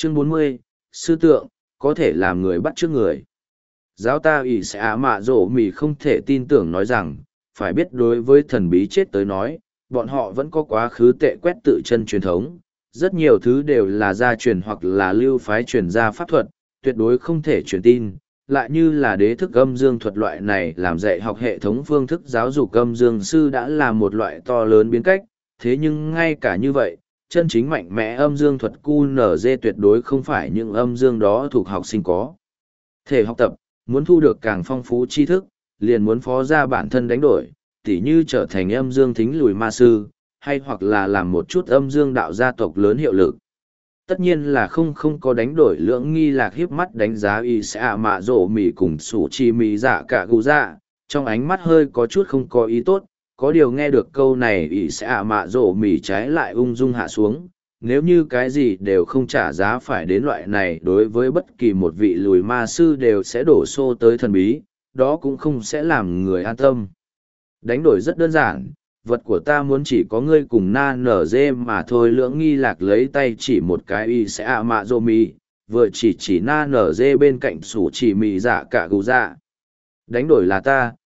Chương 40, sư tượng, có thể làm người bắt chước người. Giáo ta ỷ sẽ ạ mạ rổ mì không thể tin tưởng nói rằng, phải biết đối với thần bí chết tới nói, bọn họ vẫn có quá khứ tệ quét tự chân truyền thống. Rất nhiều thứ đều là gia truyền hoặc là lưu phái truyền gia pháp thuật, tuyệt đối không thể truyền tin. Lại như là đế thức âm dương thuật loại này làm dạy học hệ thống phương thức giáo dục âm dương sư đã là một loại to lớn biến cách, thế nhưng ngay cả như vậy, chân chính mạnh mẽ âm dương thuật QNZ tuyệt đối không phải những âm dương đó thuộc học sinh có thể học tập, muốn thu được càng phong phú tri thức, liền muốn phó ra bản thân đánh đổi, tỉ như trở thành âm dương thính lùi ma sư, hay hoặc là làm một chút âm dương đạo gia tộc lớn hiệu lực. Tất nhiên là không có đánh đổi. Lưỡng nghi lạc hiếp mắt đánh giá y sẽ ạ mạ rổ mì cùng sủ chi mì dạ cả gù dạ, trong ánh mắt hơi có chút không có ý tốt, có điều nghe được câu này y sẽ ạ mạ rổ mì trái lại ung dung hạ xuống. Nếu như cái gì đều không trả giá phải đến loại này, đối với bất kỳ một vị lùi ma sư đều sẽ đổ xô tới thần bí, đó cũng không sẽ làm người an tâm. Đánh đổi rất đơn giản, vật của ta muốn chỉ có ngươi cùng na nở dê mà thôi. Lưỡng nghi lạc lấy tay chỉ một cái y sẽ ạ mạ rô mì, vừa chỉ na nở dê bên cạnh sủ chỉ mì dạ cả gù dạ. Đánh đổi là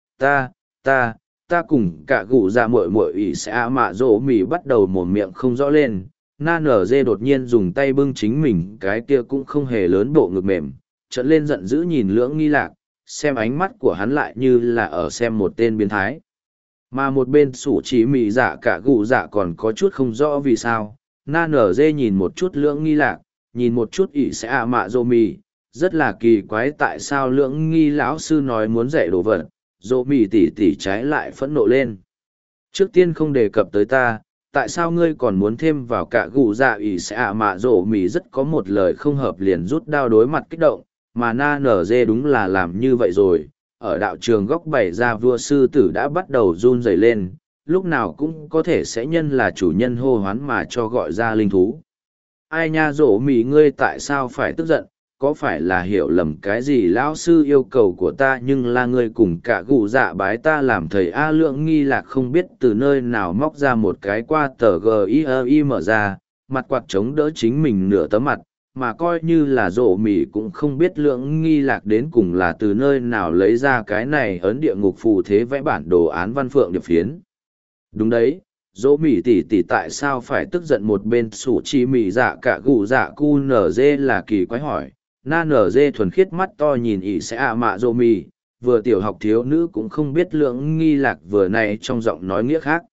ta cùng cả gù dạ muội muội. Y sẽ ạ mạ rô mì bắt đầu mồm miệng không rõ lên. Na nở dê đột nhiên dùng tay bưng chính mình, cái kia cũng không hề lớn bộ ngực mềm, trợn lên giận dữ nhìn lưỡng nghi lạc, xem ánh mắt của hắn lại như là ở xem một tên biến thái. Mà một bên sủ chỉ mị dạ cả gù dạ còn có chút không rõ vì sao. Na nở dê nhìn một chút lưỡng nghi lạc, nhìn một chút ỷ sẽ ạ mạ rô mì, rất là kỳ quái tại sao lưỡng nghi lão sư nói muốn dạy đồ vật, rô mì tỉ trái lại phẫn nộ lên. Trước tiên không đề cập tới ta, tại sao ngươi còn muốn thêm vào cả gù dạ? Ỷ sẽ ạ mạ rô mì rất có một lời không hợp liền rút đao đối mặt kích động, mà na nở dê đúng là làm như vậy rồi. Ở đạo trường góc bày ra vua sư tử đã bắt đầu run rẩy lên, lúc nào cũng có thể sẽ nhân là chủ nhân hô hoán mà cho gọi ra linh thú. Ai nha rổ mì, ngươi tại sao phải tức giận, có phải là hiểu lầm cái gì? Lão sư yêu cầu của ta nhưng là ngươi cùng cả gù dạ bái ta làm thầy. A lượng nghi lạc không biết từ nơi nào móc ra một cái qua tờ GII mở ra, mặt quạt chống đỡ chính mình nửa tấm mặt, mà coi như là rổ mì cũng không biết lưỡng nghi lạc đến cùng là từ nơi nào lấy ra cái này ấn địa ngục phù thế vẽ bản đồ án văn phượng điệp phiến. Đúng đấy, rổ mì tỉ tại sao phải tức giận? Một bên sủ chi mì dạ cả gù dạ cu nở dê là kỳ quái hỏi. Na nở dê thuần khiết mắt to nhìn ỷ sẽ ạ mạ rổ mì, vừa tiểu học thiếu nữ cũng không biết lưỡng nghi lạc vừa này trong giọng nói nghĩa khác.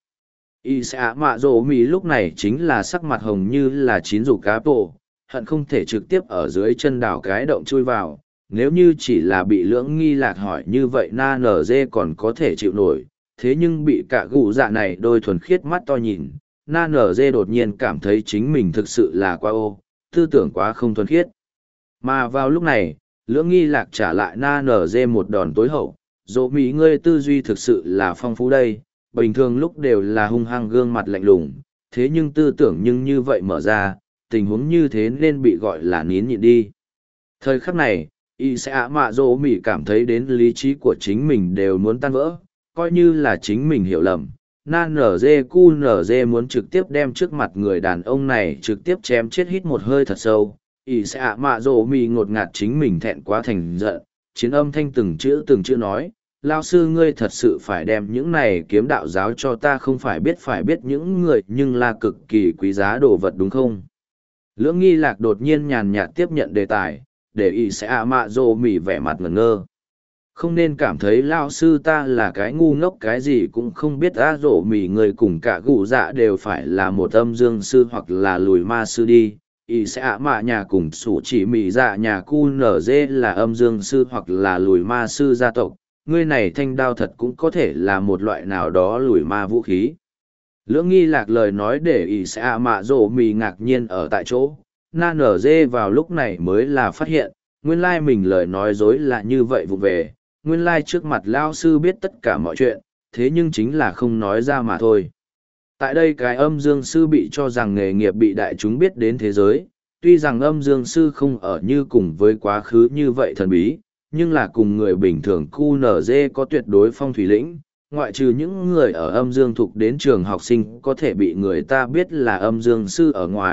Ỷ sẽ ạ mạ rổ mì lúc này chính là sắc mặt hồng như là chín rủ cá bộ, hận không thể trực tiếp ở dưới chân đào cái động chui vào. Nếu như chỉ là bị lưỡng nghi lạc hỏi như vậy na nở dê còn có thể chịu nổi, thế nhưng bị cả gù dạ này đôi thuần khiết mắt to nhìn, na nở dê đột nhiên cảm thấy chính mình thực sự là quá tư tưởng quá không thuần khiết. Mà vào lúc này, lưỡng nghi lạc trả lại na nở dê một đòn tối hậu. Dỗ mỹ, ngươi tư duy thực sự là phong phú đây, bình thường lúc đều là hung hăng gương mặt lạnh lùng, thế nhưng tư tưởng nhưng như vậy mở ra, tình huống như thế nên bị gọi là nín nhịn đi. Thời khắc này, y sẽ ạ mạ dỗ mỉ cảm thấy đến lý trí của chính mình đều muốn tan vỡ, coi như là chính mình hiểu lầm. Na nở dê cu nở dê muốn trực tiếp đem trước mặt người đàn ông này trực tiếp chém chết, hít một hơi thật sâu. Y sẽ ạ mạ dỗ mỉ ngột ngạt chính mình thẹn quá thành giận, chiến âm thanh từng chữ nói. Lao sư, ngươi thật sự phải đem những này kiếm đạo giáo cho ta, không phải biết những người nhưng là cực kỳ quý giá đồ vật đúng không? Lưỡng nghi lạc đột nhiên nhàn nhạt tiếp nhận đề tài, để ý sẽ ạ mạ rồ mỉ vẻ mặt ngẩn ngơ. Không nên cảm thấy lao sư ta là cái ngu ngốc cái gì cũng không biết. Rồ mỉ, người cùng cả gù dạ đều phải là một âm dương sư hoặc là lùi ma sư đi. Ý sẽ ạ mạ nhà cùng sủ chỉ mỉ dạ nhà cu nở dê là âm dương sư hoặc là lùi ma sư gia tộc. Ngươi này thanh đao thật cũng có thể là một loại nào đó lùi ma vũ khí. Lưỡng nghi lạc lời nói để ỷ sẽ ạ mạ rổ mì ngạc nhiên ở tại chỗ. Na nở dê vào lúc này mới là phát hiện, nguyên lai mình lời nói dối là như vậy vụ về, nguyên lai trước mặt lao sư biết tất cả mọi chuyện, thế nhưng chính là không nói ra mà thôi. Tại đây cái âm dương sư bị cho rằng nghề nghiệp bị đại chúng biết đến thế giới, tuy rằng âm dương sư không ở như cùng với quá khứ như vậy thần bí, nhưng là cùng người bình thường QNZ có tuyệt đối phong thủy lĩnh. Ngoại trừ những người ở âm dương thuộc đến trường học sinh có thể bị người ta biết là âm dương sư ở ngoài,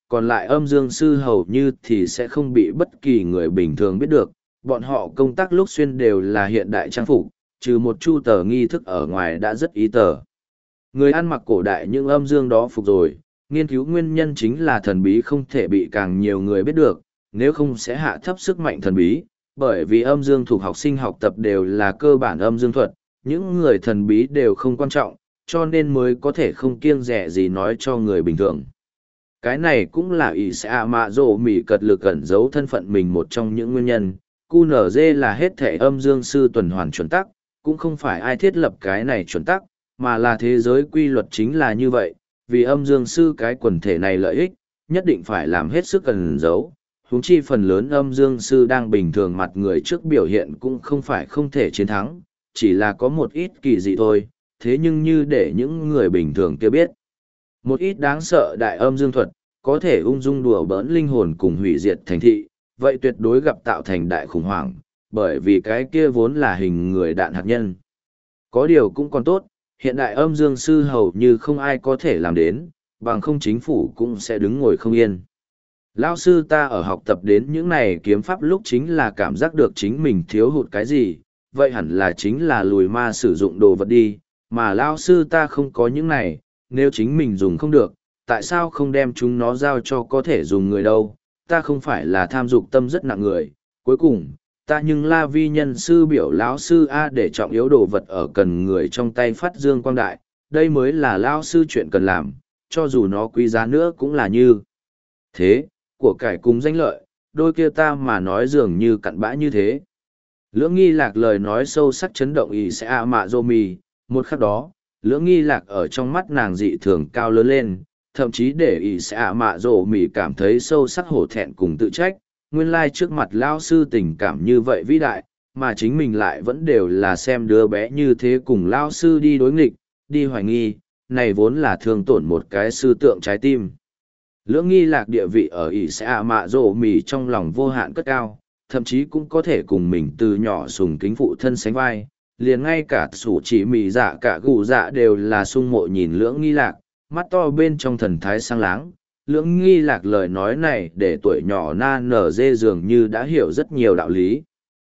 còn lại âm dương sư hầu như thì sẽ không bị bất kỳ người bình thường biết được. Bọn họ công tác lúc xuyên đều là hiện đại trang phục, trừ một chu tờ nghi thức ở ngoài đã rất ý tờ. Người ăn mặc cổ đại những âm dương đó phục rồi, nghiên cứu nguyên nhân chính là thần bí không thể bị càng nhiều người biết được, nếu không sẽ hạ thấp sức mạnh thần bí, bởi vì âm dương thuộc học sinh học tập đều là cơ bản âm dương thuật, những người thần bí đều không quan trọng, cho nên mới có thể không kiêng dè gì nói cho người bình thường. Cái này cũng là ỷ sẽ mạ rộ mỉ cật lực ẩn giấu thân phận mình một trong những nguyên nhân. QNZ là hết thể âm dương sư tuần hoàn chuẩn tắc, cũng không phải ai thiết lập cái này chuẩn tắc, mà là thế giới quy luật chính là như vậy, vì âm dương sư cái quần thể này lợi ích, nhất định phải làm hết sức ẩn giấu. Huống chi phần lớn âm dương sư đang bình thường mặt người trước biểu hiện cũng không phải không thể chiến thắng, chỉ là có một ít kỳ dị thôi, thế nhưng như để những người bình thường kia biết. Một ít đáng sợ đại âm dương thuật, có thể ung dung đùa bỡn linh hồn cùng hủy diệt thành thị, vậy tuyệt đối gặp tạo thành đại khủng hoảng, bởi vì cái kia vốn là hình người đạn hạt nhân. Có điều cũng còn tốt, hiện đại âm dương sư hầu như không ai có thể làm đến, bằng không chính phủ cũng sẽ đứng ngồi không yên. Lão sư ta ở học tập đến những này kiếm pháp lúc chính là cảm giác được chính mình thiếu hụt cái gì, vậy hẳn là chính là lùi ma sử dụng đồ vật đi, mà lão sư ta không có những này, nếu chính mình dùng không được, tại sao không đem chúng nó giao cho có thể dùng người đâu, ta không phải là tham dục tâm rất nặng người, cuối cùng, ta nhưng la vi nhân sư biểu lão sư A để trọng yếu đồ vật ở cần người trong tay phát dương quang đại, đây mới là lão sư chuyện cần làm, cho dù nó quý giá nữa cũng là như thế, của cải cùng danh lợi, đôi kia ta mà nói dường như cặn bã như thế. Lưỡng nghi lạc lời nói sâu sắc chấn động ý sẽ ạ mạ dô mì, một khắc đó, lưỡng nghi lạc ở trong mắt nàng dị thường cao lớn lên, thậm chí để ý sẽ ạ mạ dô mì cảm thấy sâu sắc hổ thẹn cùng tự trách, nguyên lai trước mặt lao sư tình cảm như vậy vĩ đại, mà chính mình lại vẫn đều là xem đứa bé như thế cùng lao sư đi đối nghịch, đi hoài nghi, này vốn là thương tổn một cái sư tượng trái tim. Lưỡng nghi lạc địa vị ở ỷ sẽ ạ mạ rộ mì trong lòng vô hạn cất cao, thậm chí cũng có thể cùng mình từ nhỏ sùng kính phụ thân sánh vai, liền ngay cả sủ chỉ mì dạ cả gù dạ đều là sung mộ nhìn lưỡng nghi lạc, mắt to bên trong thần thái sang láng. Lưỡng nghi lạc lời nói này để tuổi nhỏ na nở dê dường như đã hiểu rất nhiều đạo lý.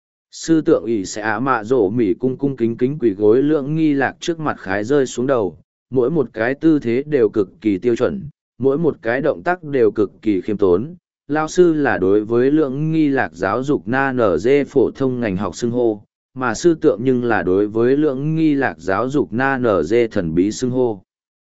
Sư tượng ỷ sẽ ạ mạ rộ mì cung cung kính kính quỳ gối lưỡng nghi lạc trước mặt khái rơi xuống đầu, mỗi một cái tư thế đều cực kỳ tiêu chuẩn, mỗi một cái động tác đều cực kỳ khiêm tốn. Lao sư là đối với lưỡng nghi lạc giáo dục na nở dê phổ thông ngành học xưng hô, mà sư tượng nhưng là đối với lưỡng nghi lạc giáo dục na nở dê thần bí xưng hô.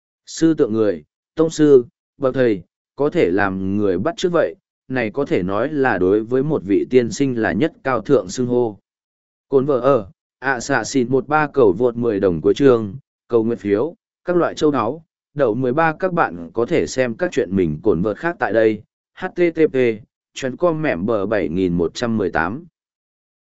Sư tượng người, tông sư, bậc thầy, có thể làm người bắt chước vậy, này có thể nói là đối với một vị tiên sinh là nhất cao thượng xưng hô. Cồn vợ ở, xạ xịn 13 cầu vượt 10 đồng cuối chương, cầu nguyện phiếu, các loại châu áo. Đậu 13 các bạn có thể xem các chuyện mình cồn vợt khác tại đây. http://com mẻm bờ 7118